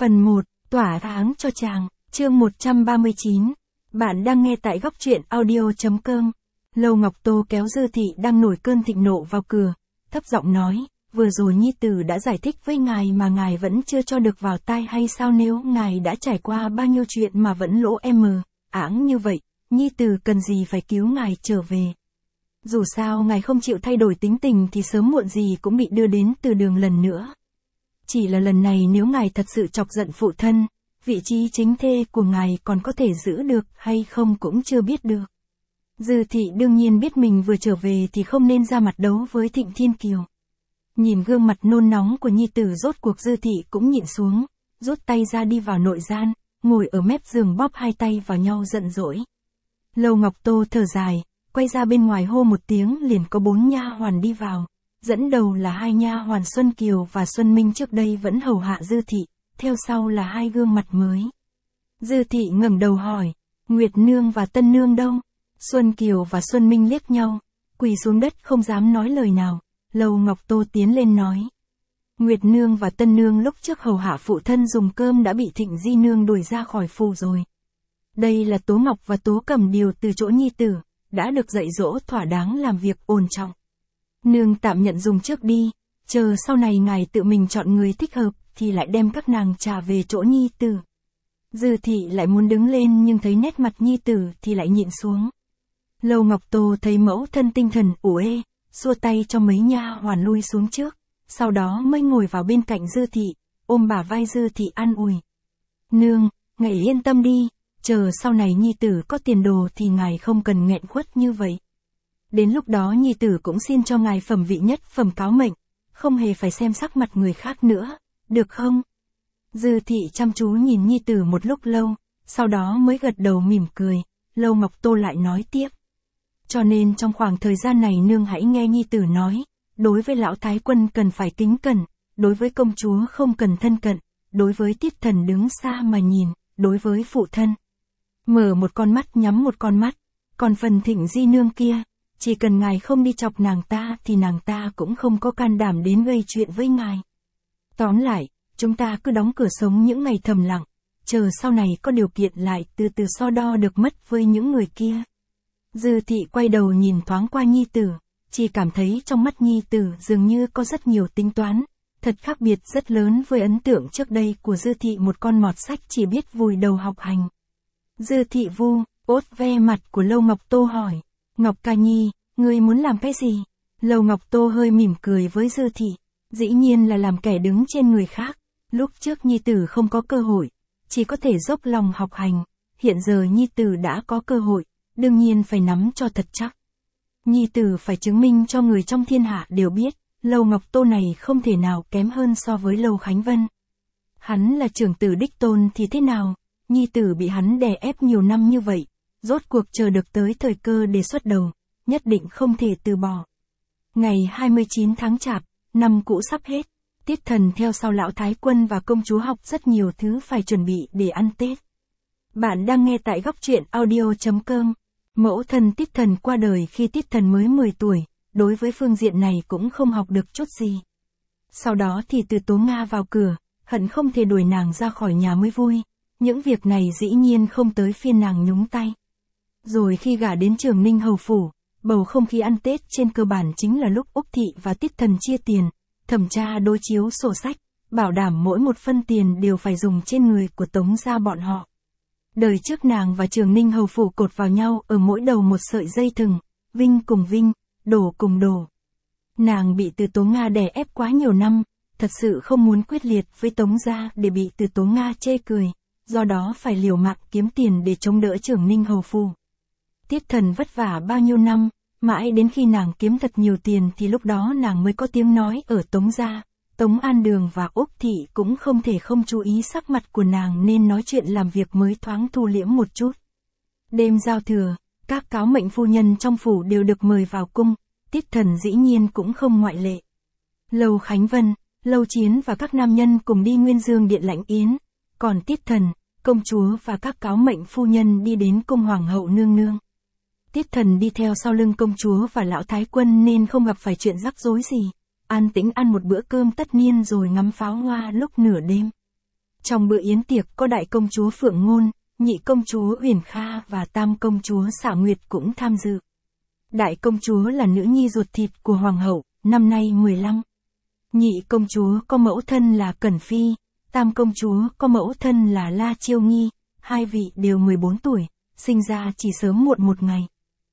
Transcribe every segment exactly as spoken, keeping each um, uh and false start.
Phần một, tỏa tháng cho chàng, chương một trăm ba mươi chín. Bạn đang nghe tại góc truyện audio.com. Lâu Ngọc Tô kéo Dư Thị đang nổi cơn thịnh nộ vào cửa, thấp giọng nói, vừa rồi Nhi Tử đã giải thích với ngài mà ngài vẫn chưa cho được vào tai hay sao? Nếu ngài đã trải qua bao nhiêu chuyện mà vẫn lỗ em áng như vậy, Nhi Tử cần gì phải cứu ngài trở về. Dù sao ngài không chịu thay đổi tính tình thì sớm muộn gì cũng bị đưa đến từ đường lần nữa. Chỉ là lần này nếu ngài thật sự chọc giận phụ thân, vị trí chính thê của ngài còn có thể giữ được hay không cũng chưa biết được. Dư Thị đương nhiên biết mình vừa trở về thì không nên ra mặt đấu với Thịnh Thiên Kiều. Nhìn gương mặt nôn nóng của Nhi Tử, rốt cuộc Dư Thị cũng nhịn xuống, rút tay ra đi vào nội gian, ngồi ở mép giường bóp hai tay vào nhau giận dỗi. Lâu Ngọc Tô thở dài, quay ra bên ngoài hô một tiếng, liền có bốn nha hoàn đi vào. Dẫn đầu là hai nha hoàn Xuân Kiều và Xuân Minh, trước đây vẫn hầu hạ Dư Thị, theo sau là hai gương mặt mới. Dư Thị ngẩng đầu hỏi, Nguyệt Nương và Tân Nương đâu? Xuân Kiều và Xuân Minh liếc nhau, quỳ xuống đất không dám nói lời nào. Lâu Ngọc Tô tiến lên nói, Nguyệt Nương và Tân Nương lúc trước hầu hạ phụ thân dùng cơm đã bị Thịnh Di Nương đuổi ra khỏi phủ rồi. Đây là Tố Ngọc và Tố Cẩm điều từ chỗ Nhi Tử, đã được dạy dỗ thỏa đáng làm việc ổn trọng. Nương tạm nhận dùng trước đi, chờ sau này ngài tự mình chọn người thích hợp, thì lại đem các nàng trả về chỗ Nhi Tử. Dư Thị lại muốn đứng lên nhưng thấy nét mặt Nhi Tử thì lại nhịn xuống. Lâu Ngọc Tô thấy mẫu thân tinh thần uể, xua tay cho mấy nha hoàn lui xuống trước, sau đó mới ngồi vào bên cạnh Dư Thị, ôm bả vai Dư Thị an ủi. Nương, ngài yên tâm đi, chờ sau này Nhi Tử có tiền đồ thì ngài không cần nghẹn khuất như vậy. Đến lúc đó Nhi Tử cũng xin cho ngài phẩm vị nhất phẩm cáo mệnh, không hề phải xem sắc mặt người khác nữa, được không? Dư Thị chăm chú nhìn Nhi Tử một lúc lâu, sau đó mới gật đầu mỉm cười. Lâu Ngọc Tô lại nói tiếp. Cho nên trong khoảng thời gian này nương hãy nghe Nhi Tử nói, đối với lão thái quân cần phải kính cẩn, đối với công chúa không cần thân cận, đối với Tiết Thần đứng xa mà nhìn, đối với phụ thân mở một con mắt nhắm một con mắt, còn phần Thịnh Di Nương kia, chỉ cần ngài không đi chọc nàng ta thì nàng ta cũng không có can đảm đến gây chuyện với ngài. Tóm lại, chúng ta cứ đóng cửa sống những ngày thầm lặng, chờ sau này có điều kiện lại từ từ so đo được mất với những người kia. Dư Thị quay đầu nhìn thoáng qua Nhi Tử, chỉ cảm thấy trong mắt Nhi Tử dường như có rất nhiều tính toán, thật khác biệt rất lớn với ấn tượng trước đây của Dư Thị, một con mọt sách chỉ biết vùi đầu học hành. Dư Thị vu, ốt ve mặt của Lâu Ngọc Tô hỏi, Ngọc Ca Nhi, ngươi muốn làm cái gì? Lâu Ngọc Tô hơi mỉm cười với Dư Thị, dĩ nhiên là làm kẻ đứng trên người khác, lúc trước Nhi Tử không có cơ hội, chỉ có thể dốc lòng học hành, hiện giờ Nhi Tử đã có cơ hội, đương nhiên phải nắm cho thật chắc. Nhi Tử phải chứng minh cho người trong thiên hạ đều biết, Lâu Ngọc Tô này không thể nào kém hơn so với Lâu Khánh Vân. Hắn là trưởng tử đích tôn thì thế nào, Nhi Tử bị hắn đè ép nhiều năm như vậy, rốt cuộc chờ được tới thời cơ để xuất đầu, nhất định không thể từ bỏ. Ngày hai mươi chín tháng Chạp, năm cũ sắp hết, Tiết Thần theo sau lão thái quân và công chúa học rất nhiều thứ phải chuẩn bị để ăn Tết. Bạn đang nghe tại góc truyện audio.com. Mẫu thân Tiết Thần qua đời khi Tiết Thần mới mười tuổi, đối với phương diện này cũng không học được chút gì. Sau đó thì từ Tố Nga vào cửa, hận không thể đuổi nàng ra khỏi nhà mới vui, những việc này dĩ nhiên không tới phiên nàng nhúng tay. Rồi khi gả đến Trường Ninh hầu phủ, bầu không khí ăn Tết trên cơ bản chính là lúc Úc Thị và Tiết Thần chia tiền, thẩm tra đối chiếu sổ sách, bảo đảm mỗi một phân tiền đều phải dùng trên người của Tống gia bọn họ. Đời trước nàng và Trường Ninh hầu phủ cột vào nhau ở mỗi đầu một sợi dây thừng, vinh cùng vinh, đổ cùng đổ. Nàng bị từ Tố Nga đè ép quá nhiều năm, thật sự không muốn quyết liệt với Tống gia để bị từ Tố Nga chê cười, do đó phải liều mạng kiếm tiền để chống đỡ Trường Ninh hầu phủ. Tiết Thần vất vả bao nhiêu năm, mãi đến khi nàng kiếm thật nhiều tiền thì lúc đó nàng mới có tiếng nói ở Tống gia. Tống An Đường và Úc Thị cũng không thể không chú ý sắc mặt của nàng nên nói chuyện làm việc mới thoáng thu liễm một chút. Đêm giao thừa, các cáo mệnh phu nhân trong phủ đều được mời vào cung, Tiết Thần dĩ nhiên cũng không ngoại lệ. Lâu Khánh Vân, Lâu Chiến và các nam nhân cùng đi Nguyên Dương Điện lãnh yến, còn Tiết Thần, công chúa và các cáo mệnh phu nhân đi đến cung Hoàng hậu nương nương. Tiết Thần đi theo sau lưng công chúa và lão thái quân nên không gặp phải chuyện rắc rối gì. An tĩnh ăn một bữa cơm tất niên rồi ngắm pháo hoa lúc nửa đêm. Trong bữa yến tiệc có đại công chúa Phượng Ngôn, nhị công chúa Uyển Kha và tam công chúa Xả Nguyệt cũng tham dự. Đại công chúa là nữ nhi ruột thịt của hoàng hậu, năm nay mười lăm. Nhị công chúa có mẫu thân là Cẩn Phi, tam công chúa có mẫu thân là La Chiêu Nghi, hai vị đều mười bốn tuổi, sinh ra chỉ sớm muộn một ngày.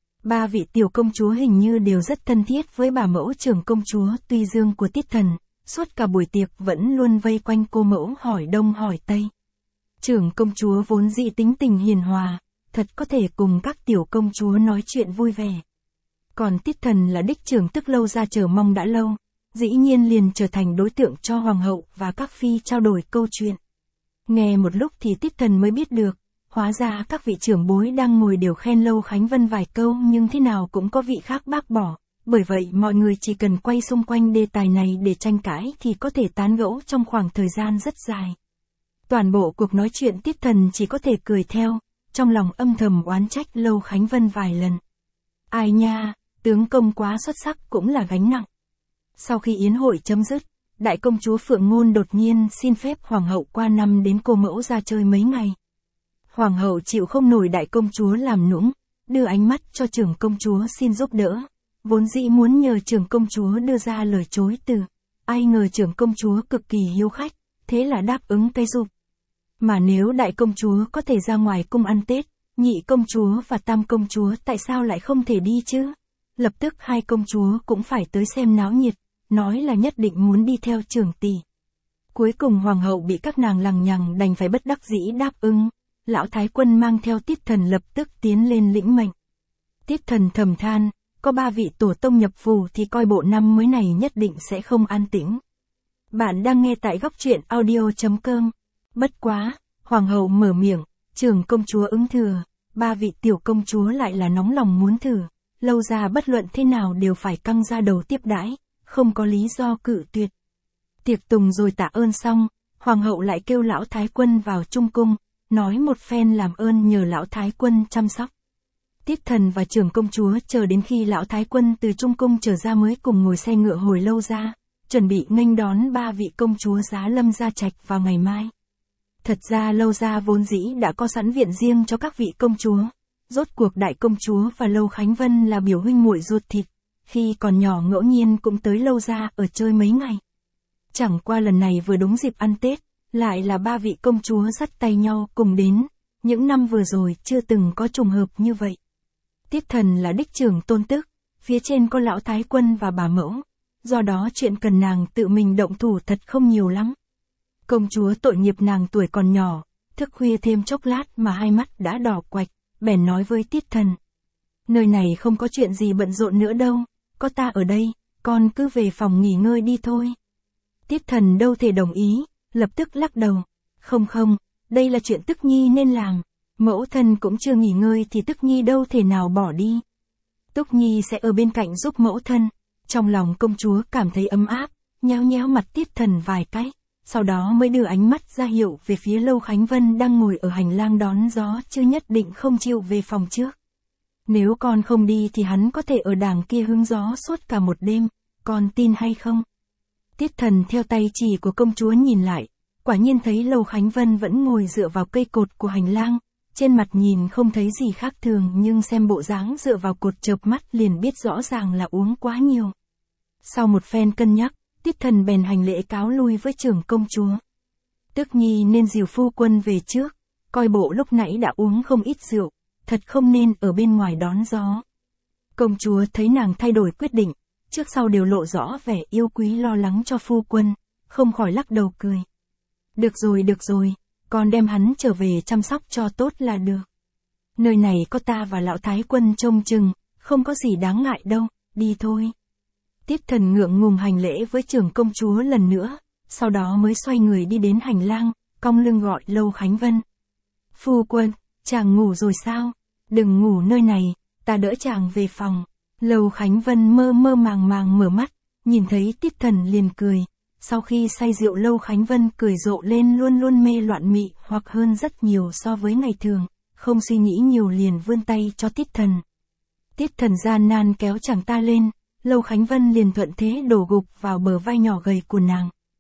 Ba vị tiểu công chúa hình như đều rất thân thiết với bà mẫu trưởng công chúa Tuy Dương của Tiết Thần, suốt cả buổi tiệc vẫn luôn vây quanh cô mẫu hỏi đông hỏi tây. Trưởng công chúa vốn dĩ tính tình hiền hòa, thật có thể cùng các tiểu công chúa nói chuyện vui vẻ. Còn Tiết Thần là đích trưởng tức lâu ra chờ mong đã lâu, dĩ nhiên liền trở thành đối tượng cho hoàng hậu và các phi trao đổi câu chuyện. Nghe một lúc thì Tiết Thần mới biết được, hóa ra các vị trưởng bối đang ngồi đều khen Lâu Khánh Vân vài câu nhưng thế nào cũng có vị khác bác bỏ, bởi vậy mọi người chỉ cần quay xung quanh đề tài này để tranh cãi thì có thể tán gẫu trong khoảng thời gian rất dài. Toàn bộ cuộc nói chuyện Tiết Thần chỉ có thể cười theo, trong lòng âm thầm oán trách Lâu Khánh Vân vài lần. Ai nha, tướng công quá xuất sắc cũng là gánh nặng. Sau khi yến hội chấm dứt, đại công chúa Phượng Ngôn đột nhiên xin phép hoàng hậu qua năm đến cô mẫu ra chơi mấy ngày. Hoàng hậu chịu không nổi đại công chúa làm nũng, đưa ánh mắt cho trưởng công chúa xin giúp đỡ, vốn dĩ muốn nhờ trưởng công chúa đưa ra lời chối từ, ai ngờ trưởng công chúa cực kỳ hiếu khách, thế là đáp ứng cái dục. Mà nếu đại công chúa có thể ra ngoài cung ăn Tết, nhị công chúa và tam công chúa tại sao lại không thể đi chứ? Lập tức hai công chúa cũng phải tới xem náo nhiệt, nói là nhất định muốn đi theo trưởng tỷ. Cuối cùng hoàng hậu bị các nàng lằng nhằng đành phải bất đắc dĩ đáp ứng. Lão Thái Quân mang theo Tiết Thần lập tức tiến lên lĩnh mệnh. Tiết Thần thầm than, có ba vị tổ tông nhập phù thì coi bộ năm mới này nhất định sẽ không an tĩnh. Bạn đang nghe tại góc truyện audio chấm com. Bất quá, hoàng hậu mở miệng, trưởng công chúa ứng thừa, ba vị tiểu công chúa lại là nóng lòng muốn thử, lâu ra bất luận thế nào đều phải căng ra đầu tiếp đãi, không có lý do cự tuyệt. Tiệc tùng rồi tạ ơn xong, hoàng hậu lại kêu Lão Thái Quân vào trung cung, nói một phen làm ơn nhờ Lão Thái Quân chăm sóc. Tiết Thần và trưởng công chúa chờ đến khi Lão Thái Quân từ trung cung trở ra mới cùng ngồi xe ngựa hồi lâu ra, chuẩn bị nghênh đón ba vị công chúa Giá Lâm Gia Trạch vào ngày mai. Thật ra Lâu Gia vốn dĩ đã có sẵn viện riêng cho các vị công chúa, rốt cuộc đại công chúa và Lâu Khánh Vân là biểu huynh muội ruột thịt, khi còn nhỏ ngẫu nhiên cũng tới Lâu Gia ở chơi mấy ngày. Chẳng qua lần này vừa đúng dịp ăn Tết, lại là ba vị công chúa dắt tay nhau cùng đến, những năm vừa rồi chưa từng có trùng hợp như vậy. Tiết Thần là đích trưởng tôn tức, phía trên có Lão Thái Quân và bà mẫu, do đó chuyện cần nàng tự mình động thủ thật không nhiều lắm. Công chúa tội nghiệp nàng tuổi còn nhỏ, thức khuya thêm chốc lát mà hai mắt đã đỏ quạch, bèn nói với Tiết Thần. Nơi này không có chuyện gì bận rộn nữa đâu, có ta ở đây, con cứ về phòng nghỉ ngơi đi thôi. Tiết Thần đâu thể đồng ý, lập tức lắc đầu. Không không, đây là chuyện Tức Nhi nên làm, mẫu thân cũng chưa nghỉ ngơi thì Tức Nhi đâu thể nào bỏ đi. Túc Nhi sẽ ở bên cạnh giúp mẫu thân. Trong lòng công chúa cảm thấy ấm áp, nhéo nhéo mặt Tiết Thần vài cái, sau đó mới đưa ánh mắt ra hiệu về phía Lâu Khánh Vân đang ngồi ở hành lang đón gió chứ nhất định không chịu về phòng trước. Nếu con không đi thì hắn có thể ở đàng kia hứng gió suốt cả một đêm, con tin hay không? Tiết Thần theo tay chỉ của công chúa nhìn lại, quả nhiên thấy Lâu Khánh Vân vẫn ngồi dựa vào cây cột của hành lang, trên mặt nhìn không thấy gì khác thường nhưng xem bộ dáng dựa vào cột chợp mắt liền biết rõ ràng là uống quá nhiều. Sau một phen cân nhắc, Tiết Thần bèn hành lễ cáo lui với trưởng công chúa. Tức Nhi nên dìu phu quân về trước, coi bộ lúc nãy đã uống không ít rượu, thật không nên ở bên ngoài đón gió. Công chúa thấy nàng thay đổi quyết định, trước sau đều lộ rõ vẻ yêu quý lo lắng cho phu quân, không khỏi lắc đầu cười. Được rồi được rồi, con đem hắn trở về chăm sóc cho tốt là được. Nơi này có ta và Lão Thái Quân trông chừng, không có gì đáng ngại đâu, đi thôi. Tiết Thần ngượng ngùng hành lễ với trưởng công chúa lần nữa, sau đó mới xoay người đi đến hành lang, cong lưng gọi Lâu Khánh Vân. Phu quân, chàng ngủ rồi sao? Đừng ngủ nơi này, ta đỡ chàng về phòng. Lâu Khánh Vân mơ mơ màng màng mở mắt, nhìn thấy Tiết Thần liền cười. Sau khi say rượu Lâu Khánh Vân cười rộ lên luôn luôn mê loạn mị hoặc hơn rất nhiều so với ngày thường, không suy nghĩ nhiều liền vươn tay cho Tiết Thần. Tiết Thần gian nan kéo chàng ta lên, Lâu Khánh Vân liền thuận thế đổ gục vào bờ vai nhỏ gầy của nàng.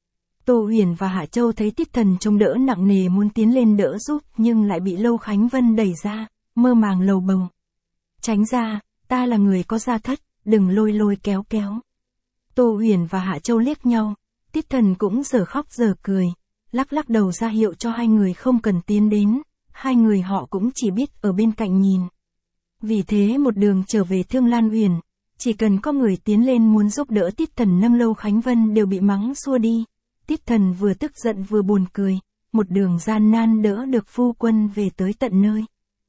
Tô Huyền và Hạ Châu thấy Tiết Thần trông đỡ nặng nề muốn tiến lên đỡ giúp nhưng lại bị Lâu Khánh Vân đẩy ra, mơ màng lầu bầu. Tránh ra, ta là người có gia thất, đừng lôi lôi kéo kéo. Tô Huyền và Hạ Châu liếc nhau, Tiết Thần cũng giờ khóc giờ cười, lắc lắc đầu ra hiệu cho hai người không cần tiến đến, hai người họ cũng chỉ biết ở bên cạnh nhìn. Vì thế một đường trở về Thương Lan Huyền, chỉ cần có người tiến lên muốn giúp đỡ Tiết Thần nâng Lâu Khánh Vân đều bị mắng xua đi. Tiết Thần vừa tức giận vừa buồn cười, một đường gian nan đỡ được phu quân về tới tận nơi.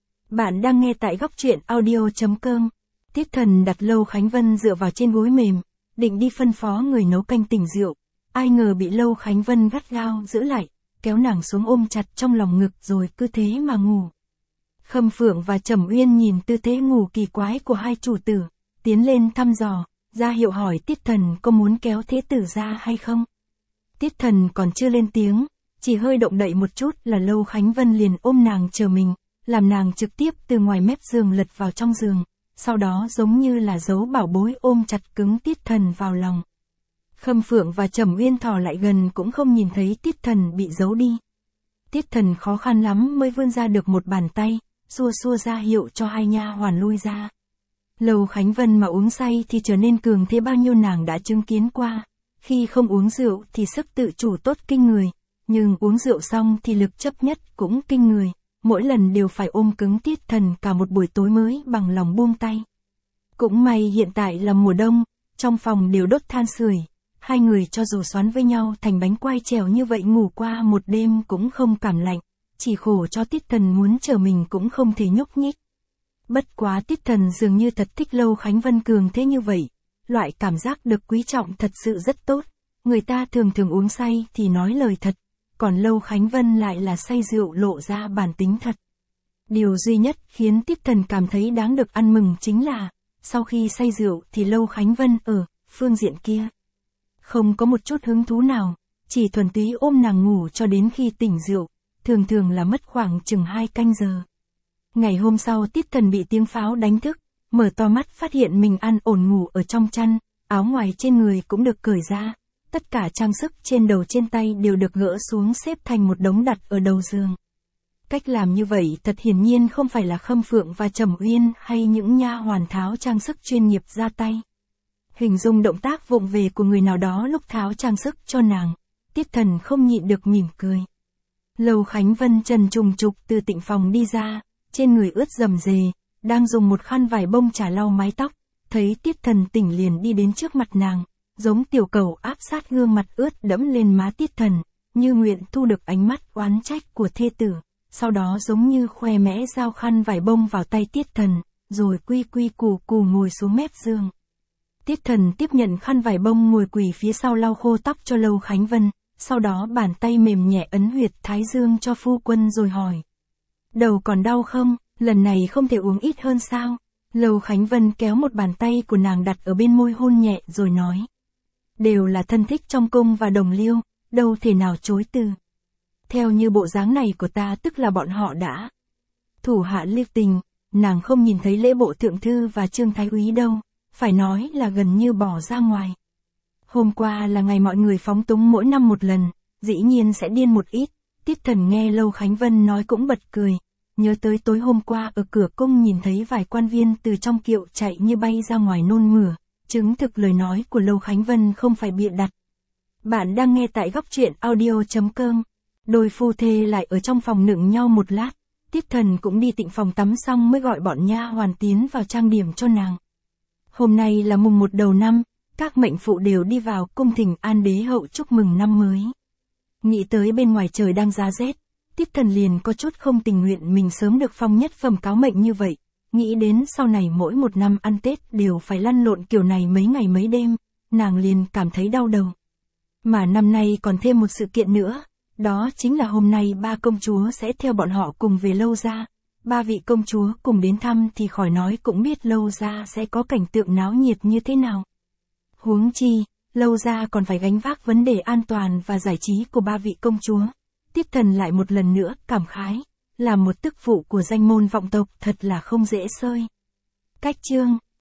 Bạn đang nghe tại góc truyện audio chấm com. Tiết Thần đặt Lâu Khánh Vân dựa vào trên gối mềm, định đi phân phó người nấu canh tỉnh rượu, ai ngờ bị Lâu Khánh Vân gắt gao giữ lại, kéo nàng xuống ôm chặt trong lòng ngực rồi cứ thế mà ngủ. Khâm Phượng và Trầm Uyên nhìn tư thế ngủ kỳ quái của hai chủ tử, tiến lên thăm dò, ra hiệu hỏi Tiết Thần có muốn kéo thế tử ra hay không. Tiết Thần còn chưa lên tiếng, chỉ hơi động đậy một chút là Lâu Khánh Vân liền ôm nàng chờ mình, làm nàng trực tiếp từ ngoài mép giường lật vào trong giường, sau đó giống như là giấu bảo bối ôm chặt cứng Tiết Thần vào lòng. Khâm Phượng và Trầm Uyên thò lại gần cũng không nhìn thấy Tiết Thần bị giấu đi. Tiết Thần khó khăn lắm mới vươn ra được một bàn tay, xua xua ra hiệu cho hai nha hoàn lui ra. Lâu Khánh Vân mà uống say thì trở nên cường thế bao nhiêu nàng đã chứng kiến qua. Khi không uống rượu thì sức tự chủ tốt kinh người, nhưng uống rượu xong thì lực chấp nhất cũng kinh người, mỗi lần đều phải ôm cứng Tiết Thần cả một buổi tối mới bằng lòng buông tay. Cũng may hiện tại là mùa đông, trong phòng đều đốt than sưởi, hai người cho dù xoắn với nhau thành bánh quai trèo như vậy ngủ qua một đêm cũng không cảm lạnh, chỉ khổ cho Tiết Thần muốn chờ mình cũng không thể nhúc nhích. Bất quá Tiết Thần dường như thật thích Lâu Khánh Vân cường thế như vậy. Loại cảm giác được quý trọng thật sự rất tốt, người ta thường thường uống say thì nói lời thật, còn Lâu Khánh Vân lại là say rượu lộ ra bản tính thật. Điều duy nhất khiến Tiết Thần cảm thấy đáng được ăn mừng chính là, sau khi say rượu thì Lâu Khánh Vân ở phương diện kia không có một chút hứng thú nào, chỉ thuần túy ôm nàng ngủ cho đến khi tỉnh rượu, thường thường là mất khoảng chừng hai canh giờ. Ngày hôm sau Tiết Thần bị tiếng pháo đánh thức, mở to mắt phát hiện mình an ổn ngủ ở trong chăn, áo ngoài trên người cũng được cởi ra, tất cả trang sức trên đầu trên tay đều được gỡ xuống xếp thành một đống đặt ở đầu giường. Cách làm như vậy thật hiển nhiên không phải là Khâm Phượng và Trầm Uyên hay những nha hoàn tháo trang sức chuyên nghiệp ra tay. Hình dung động tác vụng về của người nào đó lúc tháo trang sức cho nàng, Tiết Thần không nhịn được mỉm cười. Lâu Khánh Vân trần trùng trục từ tịnh phòng đi ra, trên người ướt rầm rề, đang dùng một khăn vải bông chà lau mái tóc, thấy Tiết Thần tỉnh liền đi đến trước mặt nàng, giống tiểu cầu áp sát gương mặt ướt đẫm lên má Tiết Thần, như nguyện thu được ánh mắt oán trách của thê tử, sau đó giống như khoe mẽ giao khăn vải bông vào tay Tiết Thần, rồi quy quy củ củ ngồi xuống mép giường. Tiết Thần tiếp nhận khăn vải bông ngồi quỳ phía sau lau khô tóc cho Lâu Khánh Vân, sau đó bàn tay mềm nhẹ ấn huyệt thái dương cho phu quân rồi hỏi. Đầu còn đau không, lần này không thể uống ít hơn sao? Lâu Khánh Vân kéo một bàn tay của nàng đặt ở bên môi hôn nhẹ rồi nói. Đều là thân thích trong cung và đồng liêu, đâu thể nào chối từ. Theo như bộ dáng này của ta tức là bọn họ đã thủ hạ lưu tình, nàng không nhìn thấy lễ bộ thượng thư và trương thái úy đâu, phải nói là gần như bỏ ra ngoài. Hôm qua là ngày mọi người phóng túng mỗi năm một lần, dĩ nhiên sẽ điên một ít. Tiết Thần nghe Lâu Khánh Vân nói cũng bật cười, nhớ tới tối hôm qua ở cửa cung nhìn thấy vài quan viên từ trong kiệu chạy như bay ra ngoài nôn mửa, chứng thực lời nói của Lâu Khánh Vân không phải bịa đặt. Bạn đang nghe tại góc truyện audio chấm com. Đôi phu thê lại ở trong phòng nựng nhau một lát, Tiết Thần cũng đi tịnh phòng tắm xong mới gọi bọn nha hoàn tiến vào trang điểm cho nàng. Hôm nay là mùng một đầu năm, các mệnh phụ đều đi vào cung thỉnh an đế hậu chúc mừng năm mới. Nghĩ tới bên ngoài trời đang giá rét, Tiết Thần liền có chút không tình nguyện mình sớm được phong nhất phẩm cáo mệnh như vậy, nghĩ đến sau này mỗi một năm ăn Tết đều phải lăn lộn kiểu này mấy ngày mấy đêm, nàng liền cảm thấy đau đầu. Mà năm nay còn thêm một sự kiện nữa, đó chính là hôm nay ba công chúa sẽ theo bọn họ cùng về Lâu gia. Ba vị công chúa cùng đến thăm thì khỏi nói cũng biết Lâu gia sẽ có cảnh tượng náo nhiệt như thế nào. Huống chi, Lâu gia còn phải gánh vác vấn đề an toàn và giải trí của ba vị công chúa. Tiết Thần lại một lần nữa cảm khái, là một tức phụ của danh môn vọng tộc thật là không dễ xơi. Cách chương